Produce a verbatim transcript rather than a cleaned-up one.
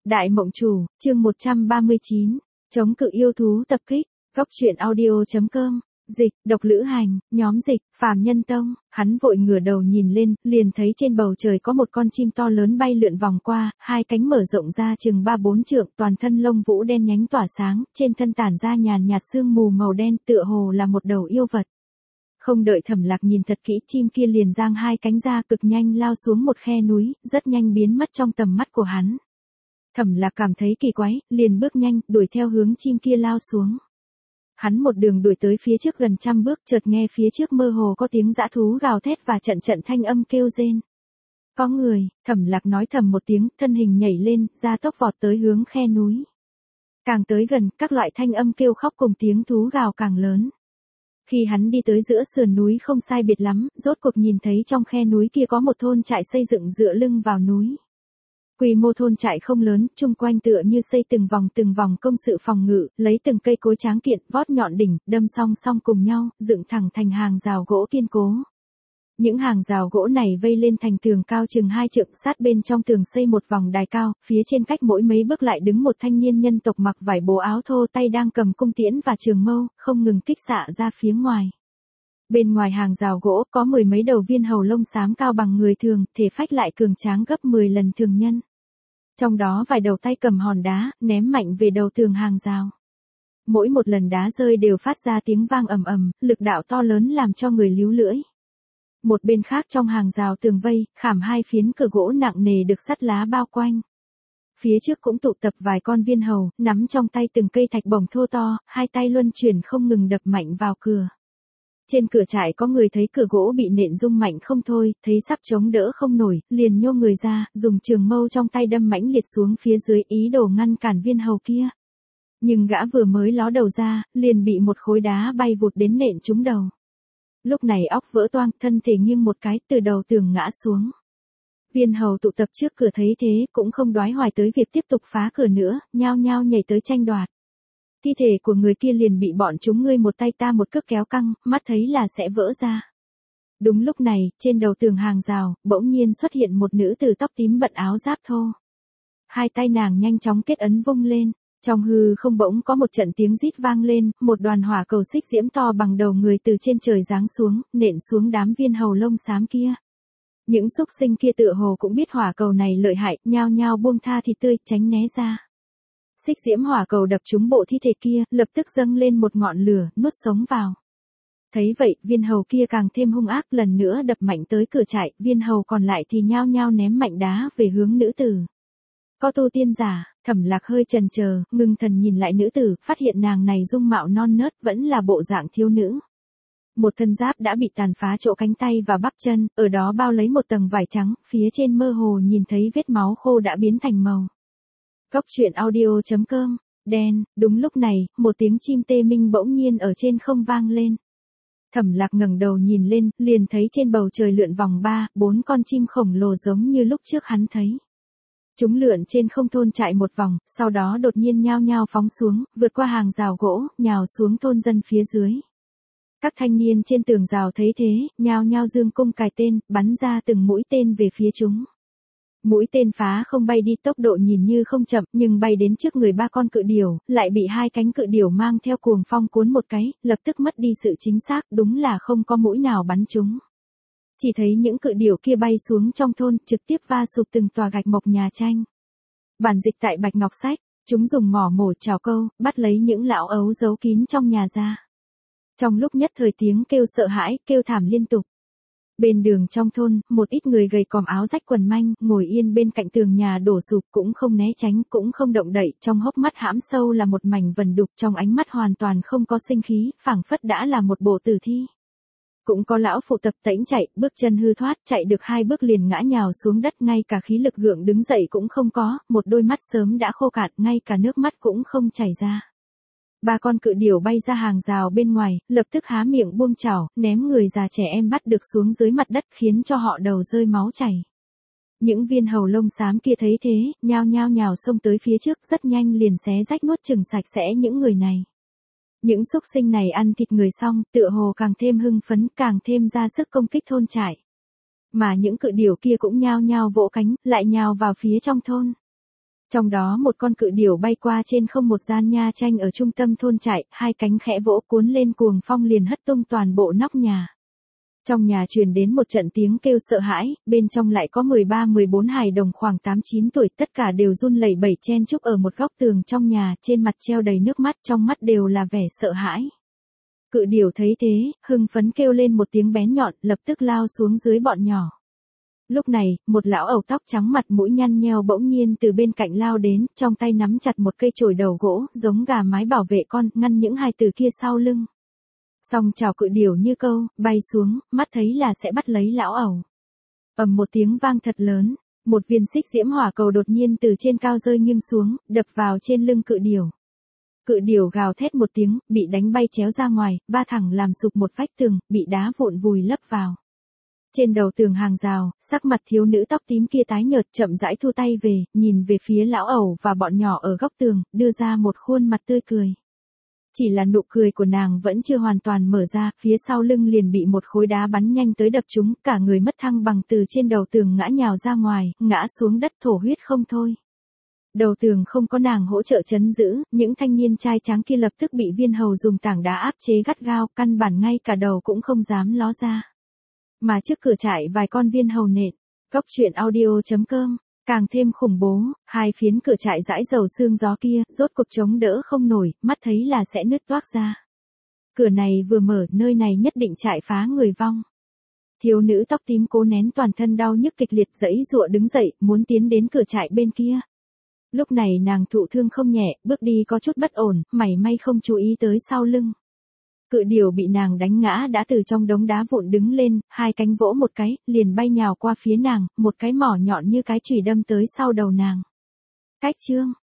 Đại Mộng Chủ, chương một trăm ba mươi chín, chống cự yêu thú tập kích, góc truyện audio.com, dịch, độc lữ hành, nhóm dịch, phàm nhân tông, hắn vội ngửa đầu nhìn lên, liền thấy trên bầu trời có một con chim to lớn bay lượn vòng qua, hai cánh mở rộng ra chừng ba bốn trượng, toàn thân lông vũ đen nhánh tỏa sáng, trên thân tản ra nhàn nhạt sương mù màu đen, tựa hồ là một đầu yêu vật. Không đợi Thẩm Lạc nhìn thật kỹ, chim kia liền giang hai cánh ra cực nhanh lao xuống một khe núi, rất nhanh biến mất trong tầm mắt của hắn. Thẩm Lạc cảm thấy kỳ quái, liền bước nhanh, đuổi theo hướng chim kia lao xuống. Hắn một đường đuổi tới phía trước gần trăm bước, chợt nghe phía trước mơ hồ có tiếng dã thú gào thét và trận trận thanh âm kêu rên. Có người, Thẩm Lạc nói thầm một tiếng, thân hình nhảy lên, ra tốc vọt tới hướng khe núi. Càng tới gần, các loại thanh âm kêu khóc cùng tiếng thú gào càng lớn. Khi hắn đi tới giữa sườn núi không sai biệt lắm, rốt cuộc nhìn thấy trong khe núi kia có một thôn trại xây dựng dựa lưng vào núi. Quy mô thôn trại không lớn, chung quanh tựa như xây từng vòng từng vòng công sự phòng ngự, lấy từng cây cối tráng kiện, vót nhọn đỉnh, đâm song song cùng nhau, dựng thẳng thành hàng rào gỗ kiên cố. Những hàng rào gỗ này vây lên thành tường cao chừng hai trượng, sát bên trong tường xây một vòng đài cao, phía trên cách mỗi mấy bước lại đứng một thanh niên nhân tộc mặc vải bố áo thô, tay đang cầm cung tiễn và trường mâu, không ngừng kích xạ ra phía ngoài. Bên ngoài hàng rào gỗ có mười mấy đầu viên hầu lông xám cao bằng người thường, thể phách lại cường tráng gấp mười lần thường nhân. Trong đó vài đầu tay cầm hòn đá, ném mạnh về đầu tường hàng rào. Mỗi một lần đá rơi đều phát ra tiếng vang ầm ầm, lực đạo to lớn làm cho người líu lưỡi. Một bên khác trong hàng rào tường vây, khảm hai phiến cửa gỗ nặng nề được sắt lá bao quanh. Phía trước cũng tụ tập vài con viên hầu, nắm trong tay từng cây thạch bổng thô to, hai tay luân chuyển không ngừng đập mạnh vào cửa. Trên cửa trại có người thấy cửa gỗ bị nện rung mạnh không thôi, thấy sắp chống đỡ không nổi, liền nhô người ra, dùng trường mâu trong tay đâm mãnh liệt xuống phía dưới, ý đồ ngăn cản viên hầu kia. Nhưng gã vừa mới ló đầu ra, liền bị một khối đá bay vụt đến nện trúng đầu. Lúc này óc vỡ toang, thân thể nghiêng một cái, từ đầu tường ngã xuống. Viên hầu tụ tập trước cửa thấy thế, cũng không đoái hoài tới việc tiếp tục phá cửa nữa, nhao nhao nhảy tới tranh đoạt. Thi thể của người kia liền bị bọn chúng ngươi một tay ta một cước kéo căng, mắt thấy là sẽ vỡ ra. Đúng lúc này, trên đầu tường hàng rào, bỗng nhiên xuất hiện một nữ tử tóc tím bận áo giáp thô. Hai tay nàng nhanh chóng kết ấn vung lên, trong hư không bỗng có một trận tiếng rít vang lên, một đoàn hỏa cầu xích diễm to bằng đầu người từ trên trời giáng xuống, nện xuống đám viên hầu lông xám kia. Những súc sinh kia tựa hồ cũng biết hỏa cầu này lợi hại, nhao nhao buông tha thịt tươi, tránh né ra. Xích diễm hỏa cầu đập trúng bộ thi thể kia, lập tức dâng lên một ngọn lửa, nuốt sống vào. Thấy vậy, viên hầu kia càng thêm hung ác, lần nữa đập mạnh tới cửa trại, viên hầu còn lại thì nhao nhao ném mạnh đá về hướng nữ tử. Có tu tiên giả, Thẩm Lạc hơi chần chờ, ngưng thần nhìn lại nữ tử, phát hiện nàng này dung mạo non nớt, vẫn là bộ dạng thiếu nữ. Một thân giáp đã bị tàn phá chỗ cánh tay và bắp chân, ở đó bao lấy một tầng vải trắng, phía trên mơ hồ nhìn thấy vết máu khô đã biến thành màu. Góc truyện audio.com, đen, đúng lúc này, một tiếng chim tê minh bỗng nhiên ở trên không vang lên. Thẩm Lạc ngẩng đầu nhìn lên, liền thấy trên bầu trời lượn vòng ba, bốn con chim khổng lồ giống như lúc trước hắn thấy. Chúng lượn trên không thôn trại một vòng, sau đó đột nhiên nhao nhao phóng xuống, vượt qua hàng rào gỗ, nhào xuống thôn dân phía dưới. Các thanh niên trên tường rào thấy thế, nhao nhao dương cung cài tên, bắn ra từng mũi tên về phía chúng. Mũi tên phá không bay đi, tốc độ nhìn như không chậm, nhưng bay đến trước người ba con cự điểu, lại bị hai cánh cự điểu mang theo cuồng phong cuốn một cái, lập tức mất đi sự chính xác, đúng là không có mũi nào bắn chúng. Chỉ thấy những cự điểu kia bay xuống trong thôn, trực tiếp va sụp từng tòa gạch mộc nhà tranh. Bản dịch tại Bạch Ngọc Sách, chúng dùng mỏ mổ trảo câu, bắt lấy những lão ấu giấu kín trong nhà ra. Trong lúc nhất thời tiếng kêu sợ hãi, kêu thảm liên tục. Bên đường trong thôn, một ít người gầy còm áo rách quần manh, ngồi yên bên cạnh tường nhà đổ sụp, cũng không né tránh, cũng không động đậy, trong hốc mắt hãm sâu là một mảnh vần đục, trong ánh mắt hoàn toàn không có sinh khí, phảng phất đã là một bộ tử thi. Cũng có lão phụ tập tễnh chạy, bước chân hư thoát, chạy được hai bước liền ngã nhào xuống đất, ngay cả khí lực gượng đứng dậy cũng không có, một đôi mắt sớm đã khô cạn, ngay cả nước mắt cũng không chảy ra. Ba con cự điểu bay ra hàng rào bên ngoài, lập tức há miệng buông chảo, ném người già trẻ em bắt được xuống dưới mặt đất, khiến cho họ đầu rơi máu chảy. Những viên hầu lông xám kia thấy thế, nhao nhao nhào xông tới phía trước, rất nhanh liền xé rách nuốt chửng sạch sẽ những người này. Những súc sinh này ăn thịt người xong, tựa hồ càng thêm hưng phấn, càng thêm ra sức công kích thôn trại. Mà những cự điểu kia cũng nhao nhao vỗ cánh, lại nhào vào phía trong thôn. Trong đó một con cự điểu bay qua trên không một gian nha tranh ở trung tâm thôn trại, hai cánh khẽ vỗ cuốn lên cuồng phong liền hất tung toàn bộ nóc nhà. Trong nhà truyền đến một trận tiếng kêu sợ hãi, bên trong lại có mười ba mười bốn hài đồng khoảng tám chín tuổi, tất cả đều run lẩy bẩy chen chúc ở một góc tường trong nhà, trên mặt treo đầy nước mắt, trong mắt đều là vẻ sợ hãi. Cự điểu thấy thế, hưng phấn kêu lên một tiếng bén nhọn, lập tức lao xuống dưới bọn nhỏ. Lúc này, một lão ẩu tóc trắng mặt mũi nhăn nheo bỗng nhiên từ bên cạnh lao đến, trong tay nắm chặt một cây chổi đầu gỗ, giống gà mái bảo vệ con, ngăn những hài tử kia sau lưng. Song chảo cự điểu như câu, bay xuống, mắt thấy là sẽ bắt lấy lão ẩu. Ầm một tiếng vang thật lớn, một viên xích diễm hỏa cầu đột nhiên từ trên cao rơi nghiêng xuống, đập vào trên lưng cự điểu. Cự điểu gào thét một tiếng, bị đánh bay chéo ra ngoài, va thẳng làm sụp một vách tường, bị đá vụn vùi lấp vào. Trên đầu tường hàng rào, sắc mặt thiếu nữ tóc tím kia tái nhợt chậm rãi thu tay về, nhìn về phía lão ẩu và bọn nhỏ ở góc tường, đưa ra một khuôn mặt tươi cười. Chỉ là nụ cười của nàng vẫn chưa hoàn toàn mở ra, phía sau lưng liền bị một khối đá bắn nhanh tới đập trúng, cả người mất thăng bằng từ trên đầu tường ngã nhào ra ngoài, ngã xuống đất thổ huyết không thôi. Đầu tường không có nàng hỗ trợ trấn giữ, những thanh niên trai tráng kia lập tức bị viên hầu dùng tảng đá áp chế gắt gao, căn bản ngay cả đầu cũng không dám ló ra. Mà trước cửa trại vài con viên hầu nện. Góc truyện audio chấm com. Càng thêm khủng bố, hai phiến cửa trại dãi dầu sương gió kia, rốt cuộc chống đỡ không nổi, mắt thấy là sẽ nứt toác ra. Cửa này vừa mở, nơi này nhất định trại phá người vong. Thiếu nữ tóc tím cố nén toàn thân đau nhức kịch liệt giãy giụa đứng dậy, muốn tiến đến cửa trại bên kia. Lúc này nàng thụ thương không nhẹ, bước đi có chút bất ổn, mảy may không chú ý tới sau lưng. Cự điểu bị nàng đánh ngã đã từ trong đống đá vụn đứng lên, hai cánh vỗ một cái, liền bay nhào qua phía nàng, một cái mỏ nhọn như cái chùy đâm tới sau đầu nàng. Cách chương